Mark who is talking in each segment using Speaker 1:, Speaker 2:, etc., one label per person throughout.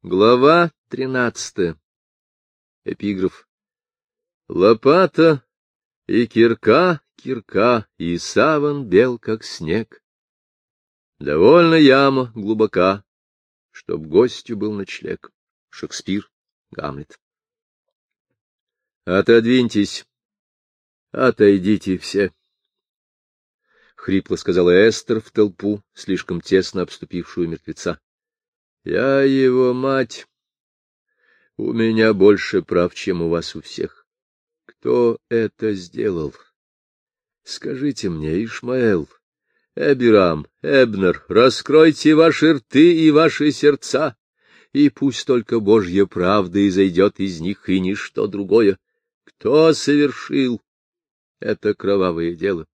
Speaker 1: Глава 13. Эпиграф. Лопата и кирка, и саван бел, как снег. Довольно яма глубока, чтоб гостю был ночлег. Шекспир, Гамлет. Отодвиньтесь, отойдите все, — хрипло сказала Эстер в толпу, слишком тесно обступившую мертвеца. Я его мать. У меня больше прав, чем у вас у всех. Кто это сделал? Скажите мне, Ишмаэл, Эбирам, Эбнер, раскройте ваши рты и ваши сердца, и пусть только Божья правда изойдет из них, и ничто другое. Кто совершил это кровавое дело?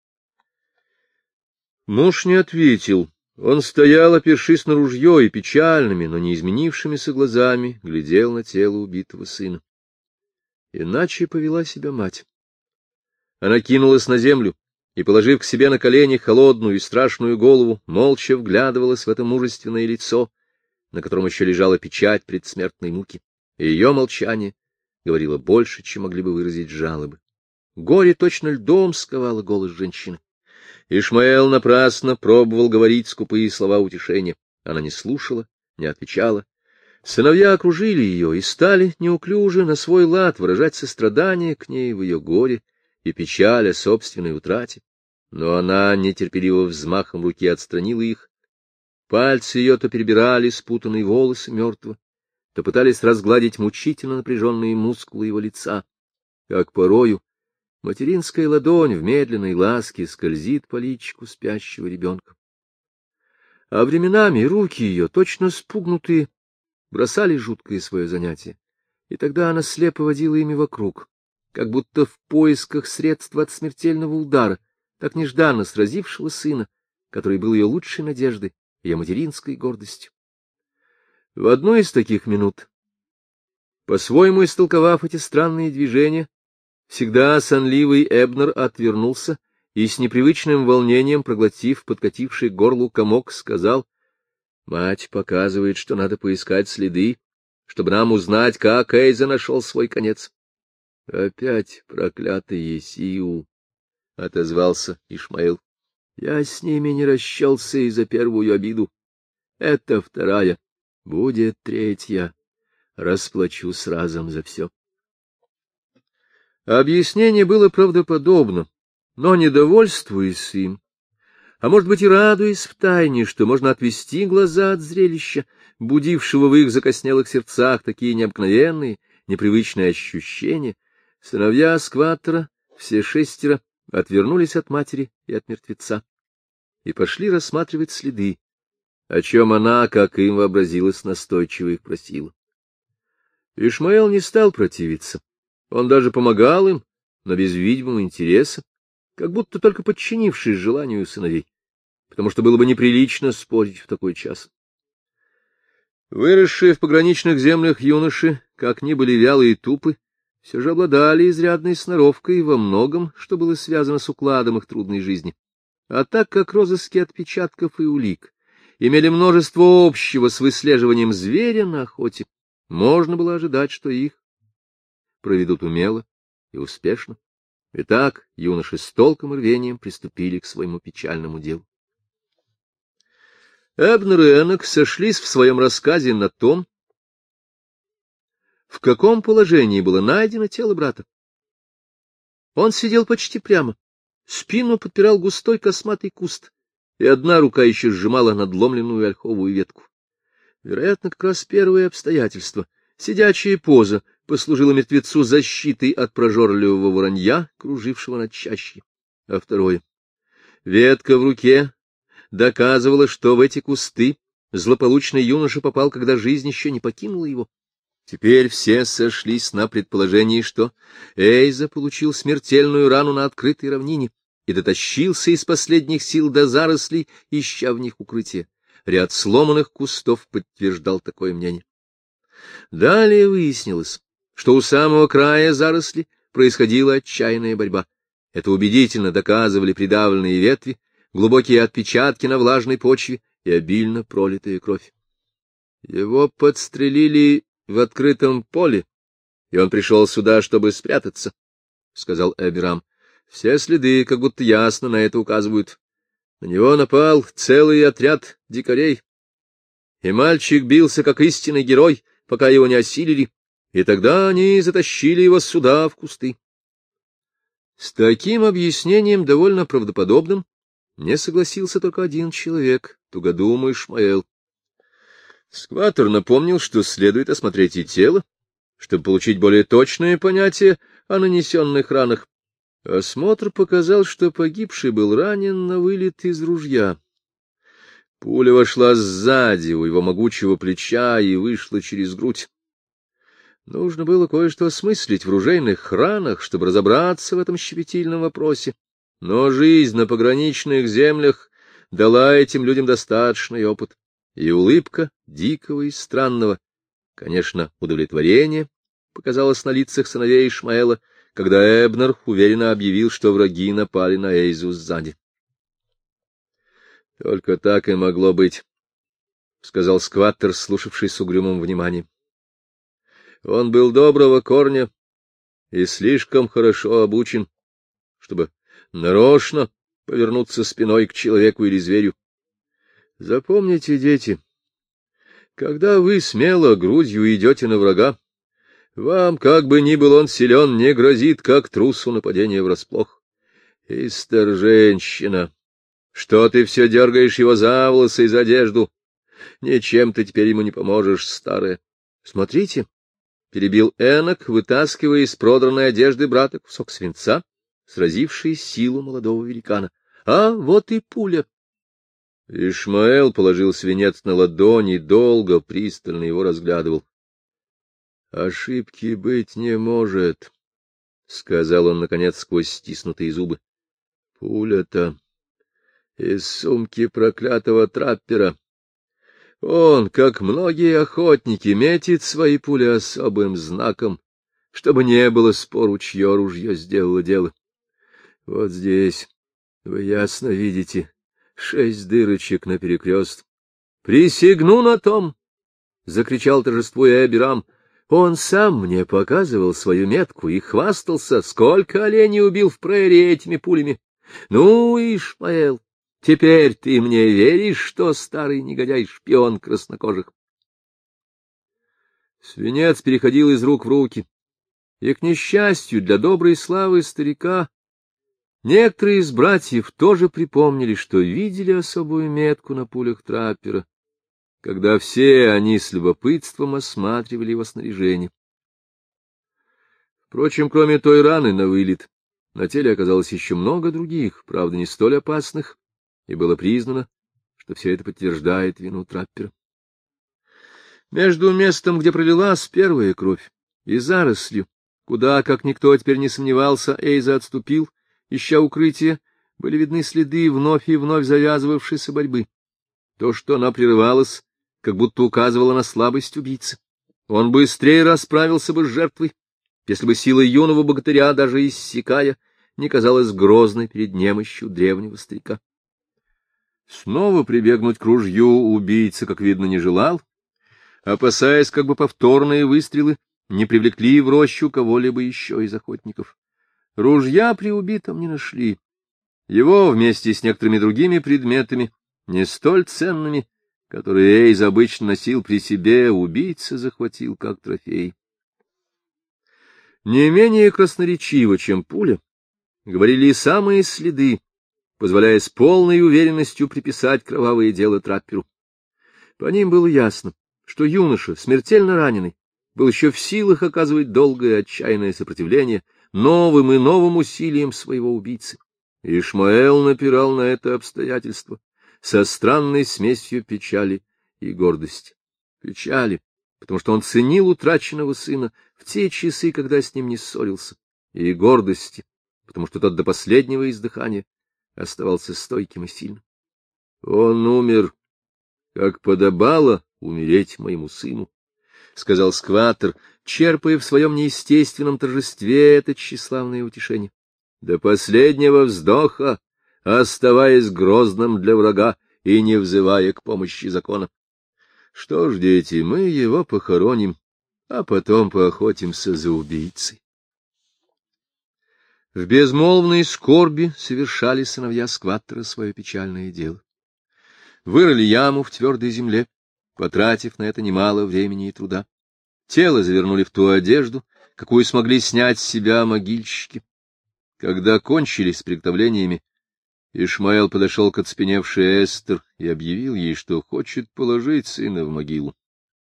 Speaker 1: Муж не ответил. Он стоял, опершись на ружье, и печальными, но не изменившимися глазами глядел на тело убитого сына. Иначе повела себя мать. Она кинулась на землю и, положив к себе на колени холодную и страшную голову, молча вглядывалась в это мужественное лицо, на котором еще лежала печать предсмертной муки. И ее молчание говорило больше, чем могли бы выразить жалобы. Горе точно льдом сковало голос женщины. Ишмаэл напрасно пробовал говорить скупые слова утешения. Она не слушала, не отвечала. Сыновья окружили ее и стали неуклюже на свой лад выражать сострадание к ней в ее горе и печаль о собственной утрате. Но она нетерпеливо взмахом руки отстранила их. Пальцы ее то перебирали спутанные волосы мертвого, то пытались разгладить мучительно напряженные мускулы его лица, как порою материнская ладонь в медленной ласке скользит по личику спящего ребенка. А временами руки ее, точно спугнутые, бросали жуткое свое занятие, и тогда она слепо водила ими вокруг, как будто в поисках средства от смертельного удара, так нежданно сразившего сына, который был ее лучшей надеждой, ее материнской гордостью. В одну из таких минут, по-своему истолковав эти странные движения, всегда сонливый Эбнер отвернулся и с непривычным волнением, проглотив подкативший к горлу комок, сказал: «Мать показывает, что надо поискать следы, чтобы нам узнать, как Эйза нашел свой конец». — Опять проклятый Сиу, — отозвался Ишмаэл. — Я с ними не расчелся и за первую обиду. Это вторая, будет третья. Расплачусь разом за все. Объяснение было правдоподобно, но, недовольствуясь им, а может быть и радуясь втайне, что можно отвести глаза от зрелища, будившего в их закоснелых сердцах такие необыкновенные, непривычные ощущения, сыновья Скваттера, все шестеро, отвернулись от матери и от мертвеца и пошли рассматривать следы, о чем она, как им вообразилось, настойчиво их просила. Ишмаэл не стал противиться. Он даже помогал им, но без видимого интереса, как будто только подчинившись желанию сыновей, потому что было бы неприлично спорить в такой час. Выросшие в пограничных землях юноши, как ни были вялые и тупы, все же обладали изрядной сноровкой во многом, что было связано с укладом их трудной жизни. А так как розыски отпечатков и улик имели множество общего с выслеживанием зверя на охоте, можно было ожидать, что их проведут умело и успешно. Итак, юноши с толком и рвением приступили к своему печальному делу. Эбнер и Энок сошлись в своем рассказе на том, в каком положении было найдено тело брата. Он сидел почти прямо, спину подпирал густой косматый куст, и одна рука еще сжимала надломленную ольховую ветку. Вероятно, как раз первое обстоятельство, сидячая поза, послужила мертвецу защитой от прожорливого воронья, кружившего над чащей. А второе. Ветка в руке доказывала, что в эти кусты злополучный юноша попал, когда жизнь еще не покинула его. Теперь все сошлись на предположении, что Эйза получил смертельную рану на открытой равнине и дотащился из последних сил до зарослей, ища в них укрытие. Ряд сломанных кустов подтверждал такое мнение. Далее выяснилось, что у самого края заросли происходила отчаянная борьба. Это убедительно доказывали придавленные ветви, глубокие отпечатки на влажной почве и обильно пролитая кровь. Его подстрелили в открытом поле, и он пришел сюда, чтобы спрятаться, — сказал Эбирам. Все следы как будто ясно на это указывают. На него напал целый отряд дикарей, и мальчик бился как истинный герой, пока его не осилили, и тогда они затащили его сюда, в кусты. С таким объяснением, довольно правдоподобным, не согласился только один человек, тугодумый Ишмаэл. Скваттер напомнил, что следует осмотреть и тело, чтобы получить более точное понятие о нанесенных ранах. Осмотр показал, что погибший был ранен на вылет из ружья. Пуля вошла сзади у его могучего плеча и вышла через грудь. Нужно было кое-что осмыслить в ружейных ранах, чтобы разобраться в этом щепетильном вопросе. Но жизнь на пограничных землях дала этим людям достаточный опыт. И улыбка дикого и странного, конечно, удовлетворение показалось на лицах сыновей Ишмаэла, когда Эбнер уверенно объявил, что враги напали на Эйзу сзади. — Только так и могло быть, — сказал Скваттер, слушавший с угрюмым вниманием. Он был доброго корня и слишком хорошо обучен, чтобы нарочно повернуться спиной к человеку или зверю. Запомните, дети, когда вы смело грудью идете на врага, вам, как бы ни был он силен, не грозит, как трусу, нападение врасплох. Истер, женщина, что ты все дергаешь его за волосы и за одежду? Ничем ты теперь ему не поможешь, старая. Смотрите, — перебил Энок, вытаскивая из продранной одежды брата кусок свинца, сразивший силу молодого великана. — А вот и пуля. Ишмаэл положил свинец на ладонь и долго, пристально его разглядывал. — Ошибки быть не может, — сказал он, наконец, сквозь стиснутые зубы. — Пуля-то из сумки проклятого траппера. Он, как многие охотники, метит свои пули особым знаком, чтобы не было спору, чье ружье сделало дело. Вот здесь, вы ясно видите, 6 дырочек на перекрест. — Присягну на том! — закричал торжествуя Эбирам. — Он сам мне показывал свою метку и хвастался, сколько оленей убил в прерии этими пулями. Ну, Ишмаэл, теперь ты мне веришь, что старый негодяй — шпион краснокожих? Свинец переходил из рук в руки, и, к несчастью для доброй славы старика, некоторые из братьев тоже припомнили, что видели особую метку на пулях траппера, когда все они с любопытством осматривали его снаряжение. Впрочем, кроме той раны на вылет, на теле оказалось еще много других, правда, не столь опасных, и было признано, что все это подтверждает вину траппера. Между местом, где пролилась первая кровь, и зарослью, куда, как никто теперь не сомневался, Эйза отступил, ища укрытия, были видны следы вновь и вновь завязывавшейся борьбы. То, что она прерывалась, как будто указывало на слабость убийцы. Он быстрее расправился бы с жертвой, если бы сила юного богатыря, даже иссякая, не казалась грозной перед немощью древнего старика. Снова прибегнуть к ружью убийца, как видно, не желал, опасаясь, как бы повторные выстрелы не привлекли в рощу кого-либо еще из охотников. Ружья при убитом не нашли. Его вместе с некоторыми другими предметами, не столь ценными, которые Эйз обычно носил при себе, убийца захватил как трофей. Не менее красноречиво, чем пуля, говорили и самые следы, позволяя с полной уверенностью приписать кровавое дело трапперу. По ним было ясно, что юноша, смертельно раненый, был еще в силах оказывать долгое отчаянное сопротивление новым и новым усилиям своего убийцы. Ишмаэл напирал на это обстоятельство со странной смесью печали и гордости. Печали, потому что он ценил утраченного сына в те часы, когда с ним не ссорился, и гордости, потому что тот до последнего издыхания оставался стойким и сильным. Он умер, как подобало умереть моему сыну, — сказал Скваттер, черпая в своем неестественном торжестве это тщеславное утешение. До последнего вздоха, оставаясь грозным для врага и не взывая к помощи закона. Что ж, дети, мы его похороним, а потом поохотимся за убийцей. В безмолвной скорби совершали сыновья скваттера свое печальное дело. Вырыли яму в твердой земле, потратив на это немало времени и труда. Тело завернули в ту одежду, какую смогли снять с себя могильщики. Когда кончились с приготовлениями, Ишмаэл подошел к оцепеневшей Эстер и объявил ей, что хочет положить сына в могилу.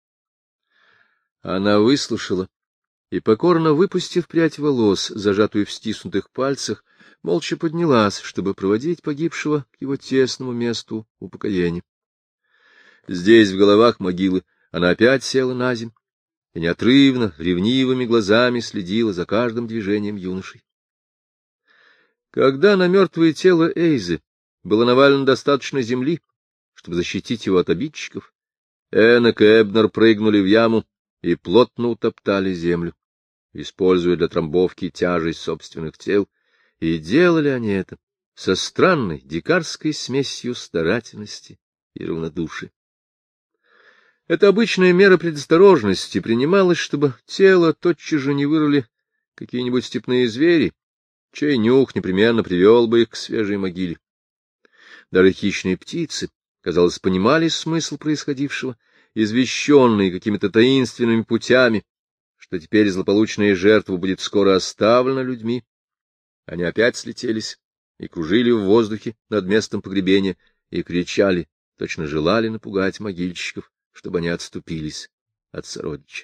Speaker 1: Она выслушала и, покорно выпустив прядь волос, зажатую в стиснутых пальцах, молча поднялась, чтобы проводить погибшего к его тесному месту упокоения. Здесь, в головах могилы, она опять села наземь и неотрывно, ревнивыми глазами следила за каждым движением юношей. Когда на мертвое тело Эйзы было навалено достаточно земли, чтобы защитить его от обидчиков, Энок и Эбнер прыгнули в яму и плотно утоптали землю, используя для трамбовки тяжесть собственных тел, и делали они это со странной дикарской смесью старательности и равнодушия. Эта обычная мера предосторожности принималась, чтобы тело тотчас же не вырыли какие-нибудь степные звери, чей нюх непременно привел бы их к свежей могиле. Даже хищные птицы, казалось, понимали смысл происходившего, извещенные какими-то таинственными путями, что теперь злополучная жертва будет скоро оставлена людьми. Они опять слетелись и кружили в воздухе над местом погребения и кричали, точно желали напугать могильщиков, чтобы они отступились от сородича.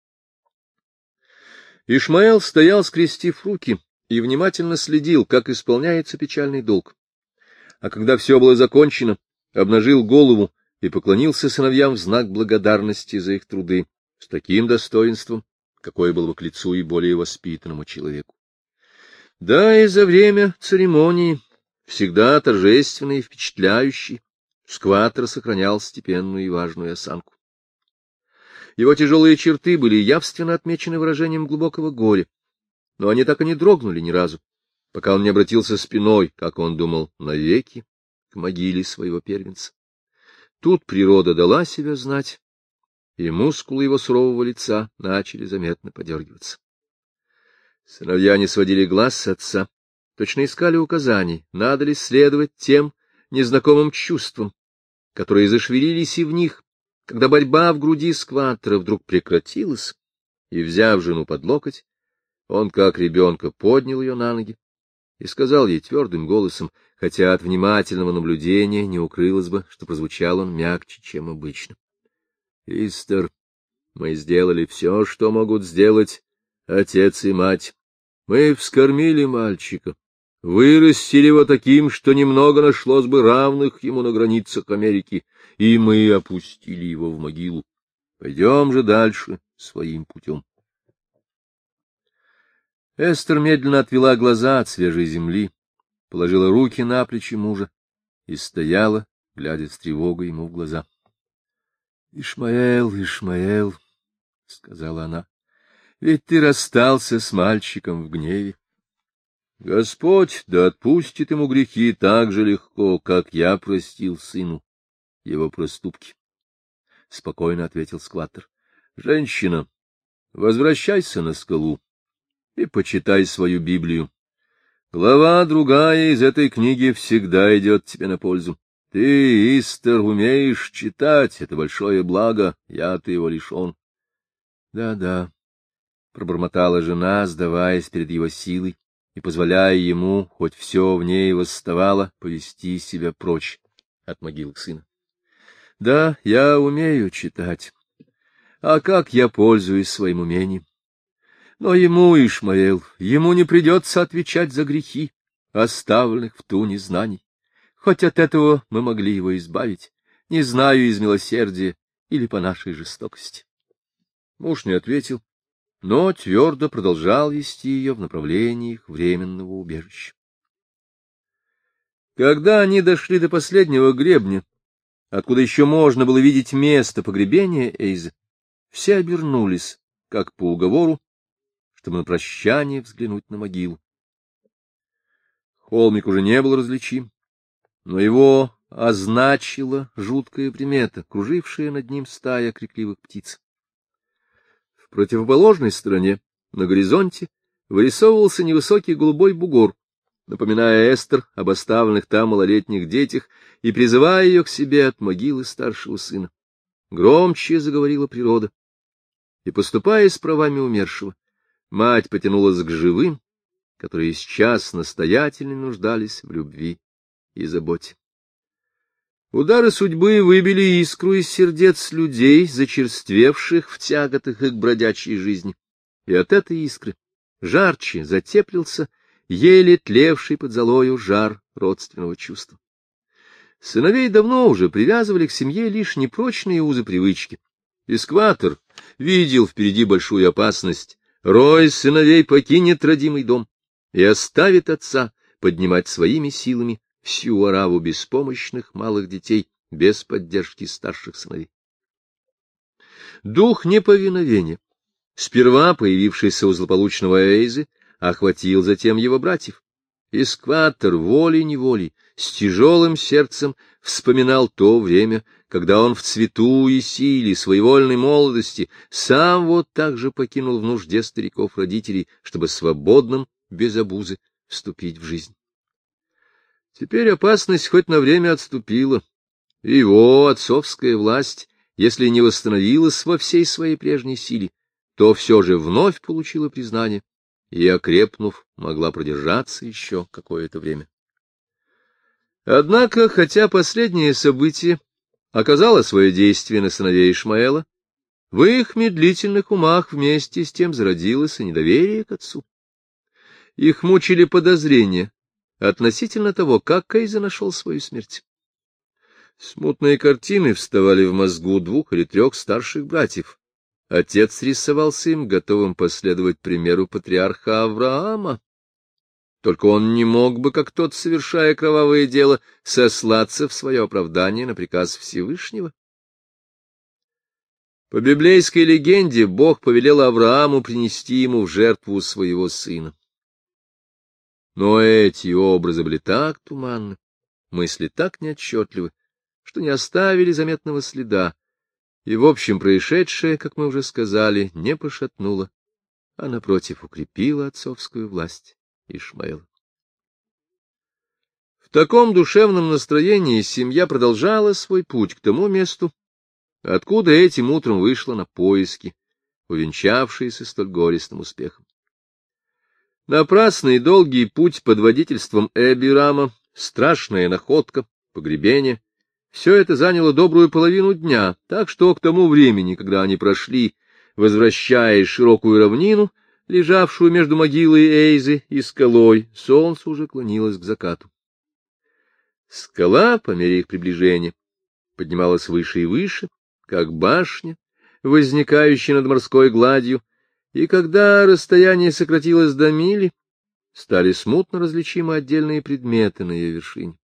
Speaker 1: Ишмаэл стоял, скрестив руки, и внимательно следил, как исполняется печальный долг. А когда все было закончено, обнажил голову и поклонился сыновьям в знак благодарности за их труды с таким достоинством, какое было бы к лицу и более воспитанному человеку. Да, и за время церемонии, всегда торжественный и впечатляющий, скваттер сохранял степенную и важную осанку. Его тяжелые черты были явственно отмечены выражением глубокого горя, но они так и не дрогнули ни разу, пока он не обратился спиной, как он думал, навеки, к могиле своего первенца. Тут природа дала себя знать, и мускулы его сурового лица начали заметно подергиваться. Сыновья не сводили глаз с отца, точно искали указаний, надо ли следовать тем незнакомым чувствам, которые зашевелились и в них, когда борьба в груди скваттера вдруг прекратилась, и, взяв жену под локоть, он, как ребенка, поднял ее на ноги и сказал ей твердым голосом, хотя от внимательного наблюдения не укрылось бы, что прозвучал он мягче, чем обычно. — Истер, мы сделали все, что могут сделать отец и мать. Мы вскормили мальчика, вырастили его таким, что немного нашлось бы равных ему на границах Америки, и мы опустили его в могилу. Пойдем же дальше своим путем. Эстер медленно отвела глаза от свежей земли, положила руки на плечи мужа и стояла, глядя с тревогой ему в глаза. — Ишмаэл, Ишмаэл, — сказала она, — ведь ты расстался с мальчиком в гневе. Господь да отпустит ему грехи так же легко, как я простил сыну его проступки. — спокойно ответил скваттер. — Женщина, возвращайся на скалу и почитай свою Библию. Глава другая из этой книги всегда идет тебе на пользу. Ты, Истер, умеешь читать, это большое благо, я-то его лишен. Да, — пробормотала жена, сдаваясь перед его силой и позволяя ему, хоть все в ней восставало, повести себя прочь от могилы сына. — Да, я умею читать. А как я пользуюсь своим умением? Но ему, Ишмаэл, ему не придется отвечать за грехи, оставленных в туне знаний. Хоть от этого мы могли его избавить, не знаю, из милосердия или по нашей жестокости. Муж не ответил, но твердо продолжал вести ее в направлении их временного убежища. Когда они дошли до последнего гребня, откуда еще можно было видеть место погребения Эйзы, все обернулись, как по уговору, чтобы на прощание взглянуть на могилу. Холмик уже не был различим, но его означила жуткая примета, кружившая над ним стая крикливых птиц. В противоположной стороне, на горизонте, вырисовывался невысокий голубой бугор, напоминая Эстер об оставленных там малолетних детях и призывая ее к себе от могилы старшего сына. Громче заговорила природа, и, поступая с правами умершего, мать потянулась к живым, которые сейчас настоятельно нуждались в любви и заботе. Удары судьбы выбили искру из сердец людей, зачерствевших в тяготах их бродячей жизни, и от этой искры жарче затеплился еле тлевший под золою жар родственного чувства. Сыновей давно уже привязывали к семье лишь непрочные узы привычки. Эскватор видел впереди большую опасность. Рой сыновей покинет родимый дом и оставит отца поднимать своими силами всю ораву беспомощных малых детей без поддержки старших сыновей. Дух неповиновения, сперва появившийся у злополучного Эйзы, охватил затем его братьев. Эскватор волей-неволей с тяжелым сердцем вспоминал то время, когда он в цвету и силе своевольной молодости сам вот так же покинул в нужде стариков родителей, чтобы свободным, без обузы, вступить в жизнь. Теперь опасность хоть на время отступила, и его отцовская власть, если не восстановилась во всей своей прежней силе, то все же вновь получила признание и, окрепнув, могла продержаться еще какое-то время. Однако, хотя последнее событие оказало свое действие на сыновей Ишмаэла, в их медлительных умах вместе с тем зародилось и недоверие к отцу. Их мучили подозрения относительно того, как Эйза нашел свою смерть. Смутные картины вставали в мозгу 2 или 3 старших братьев. Отец рисовался им готовым последовать примеру патриарха Авраама. Только он не мог бы, как тот, совершая кровавое дело, сослаться в свое оправдание на приказ Всевышнего. По библейской легенде Бог повелел Аврааму принести ему в жертву своего сына. Но эти образы были так туманны, мысли так неотчетливы, что не оставили заметного следа, и, в общем, происшедшее, как мы уже сказали, не пошатнуло, а, напротив, укрепило отцовскую власть Ишмаэла. В таком душевном настроении семья продолжала свой путь к тому месту, откуда этим утром вышла на поиски, увенчавшиеся столь горестным успехом. Напрасный долгий путь под водительством Эбирама, страшная находка, погребение — все это заняло добрую половину дня, так что к тому времени, когда они прошли, возвращаясь широкую равнину, лежавшую между могилой Эйзы и скалой, солнце уже клонилось к закату. Скала, по мере их приближения, поднималась выше и выше, как башня, возникающая над морской гладью, и когда расстояние сократилось до мили, стали смутно различимы отдельные предметы на ее вершине.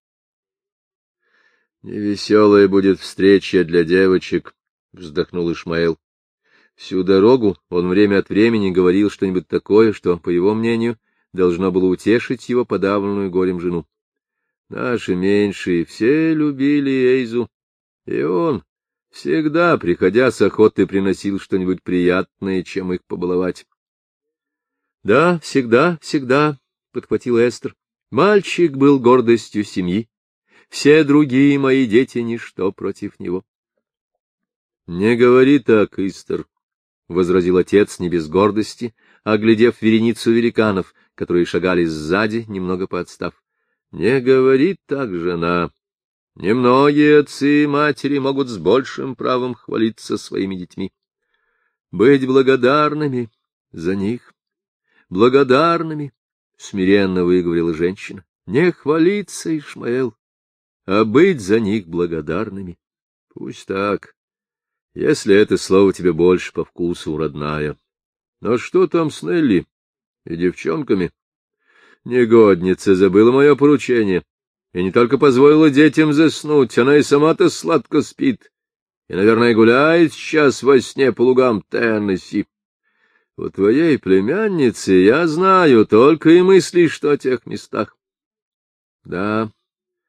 Speaker 1: «Невеселая будет встреча для девочек», — вздохнул Ишмаэл. Всю дорогу он время от времени говорил что-нибудь такое, что, по его мнению, должно было утешить его подавленную горем жену. Наши меньшие все любили Эйзу, и он всегда, приходя с охоты, приносил что-нибудь приятное, чем их побаловать. — Да, всегда, всегда, — подхватила Эстер. — Мальчик был гордостью семьи. Все другие мои дети — ничто против него. — Не говори так, Эстер, — возразил отец не без гордости, оглядев вереницу великанов, которые шагали сзади, немного поотстав. — Не говори так, жена. Немногие отцы и матери могут с большим правом хвалиться своими детьми. Быть благодарными за них, благодарными, — смиренно выговорила женщина. — Не хвалиться, Ишмаэл, а быть за них благодарными. Пусть так, если это слово тебе больше по вкусу, родная. Но что там с Нелли и девчонками? Негодница забыла мое поручение, и не только позволила детям заснуть, она и сама-то сладко спит, и, наверное, гуляет сейчас во сне по лугам Теннесси. У твоей племянницы, я знаю, только и мыслишь, что о тех местах. Да,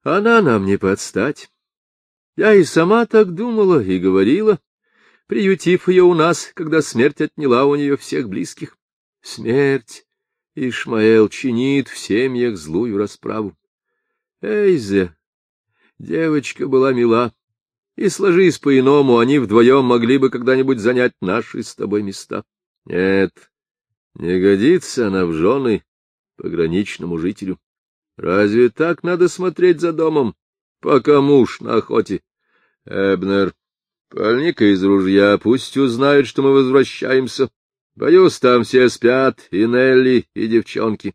Speaker 1: Она нам не подстать. Я и сама так думала и говорила, приютив ее у нас, когда смерть отняла у нее всех близких. Смерть, Ишмаэл, чинит в семьях злую расправу. Эйзе, девочка была мила, и, сложись по-иному, они вдвоем могли бы когда-нибудь занять наши с тобой места. Нет, не годится она в жены пограничному жителю. Разве так надо смотреть за домом, пока муж на охоте? Эбнер, пальни-ка из ружья, пусть узнают, что мы возвращаемся. Боюсь, там все спят, и Нелли, и девчонки.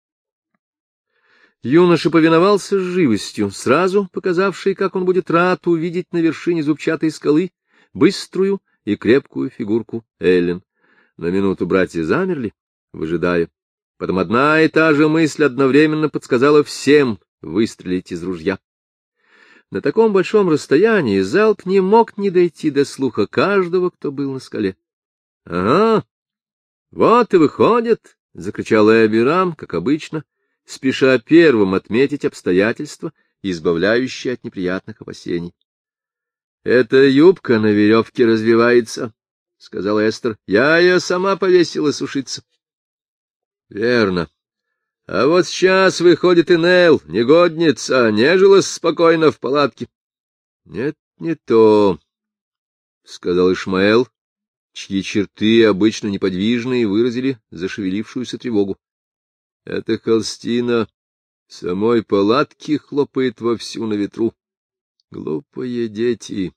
Speaker 1: Юноша повиновался с живостью, сразу показавший, как он будет рад увидеть на вершине зубчатой скалы быструю и крепкую фигурку Эллен. На минуту братья замерли, выжидая. Потом одна и та же мысль одновременно подсказала всем выстрелить из ружья. На таком большом расстоянии залп не мог не дойти до слуха каждого, кто был на скале. — Ага, вот и выходит, — закричал Эбирам, как обычно, спеша первым отметить обстоятельства, избавляющие от неприятных опасений. — Эта юбка на веревке развивается, — сказала Эстер. — Я ее сама повесила сушиться. — Верно. А вот сейчас выходит и Нелл, негодница, нежилась спокойно в палатке. — Нет, не то, — сказал Ишмаэл, чьи черты, обычно неподвижные, выразили зашевелившуюся тревогу. — Эта холстина в самой палатке хлопает вовсю на ветру. Глупые дети.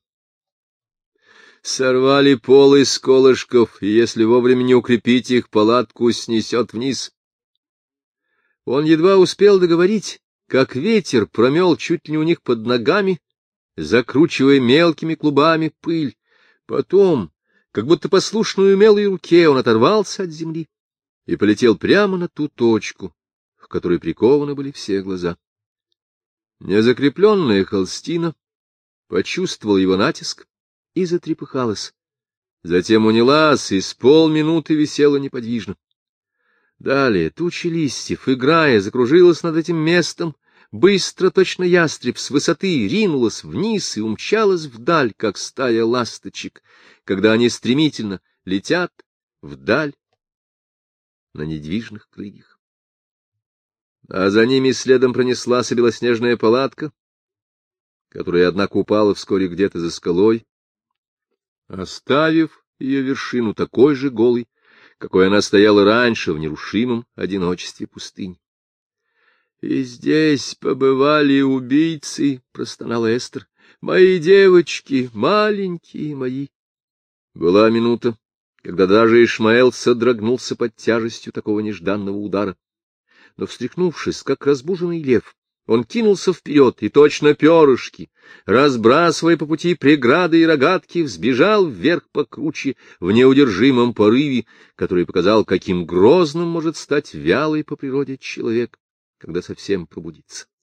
Speaker 1: Сорвали пол из колышков, и если вовремя не укрепить их, палатку снесет вниз. Он едва успел договорить, как ветер промел чуть ли не у них под ногами, закручивая мелкими клубами пыль. Потом, как будто послушной умелой руке, он оторвался от земли и полетел прямо на ту точку, к которой прикованы были все глаза. Незакрепленная холстина почувствовала его натиск и затрепыхалась. Затем унялась и с полминуты висела неподвижно. Далее туча листьев, играя, закружилась над этим местом, быстро, точно ястреб, с высоты ринулась вниз и умчалась вдаль, как стая ласточек, когда они стремительно летят вдаль на недвижных крыльях. А за ними следом пронеслась и белоснежная палатка, которая, однако, упала вскоре где-то за скалой, оставив ее вершину такой же голой, какой она стояла раньше в нерушимом одиночестве пустыни. — И здесь побывали убийцы, — простонала Эстер, — мои девочки, маленькие мои. Была минута, когда даже Ишмаэл содрогнулся под тяжестью такого нежданного удара. Но, встряхнувшись, как разбуженный лев, он кинулся вперед и, точно перышки, разбрасывая по пути преграды и рогатки, взбежал вверх по круче в неудержимом порыве, который показал, каким грозным может стать вялый по природе человек, когда совсем пробудится.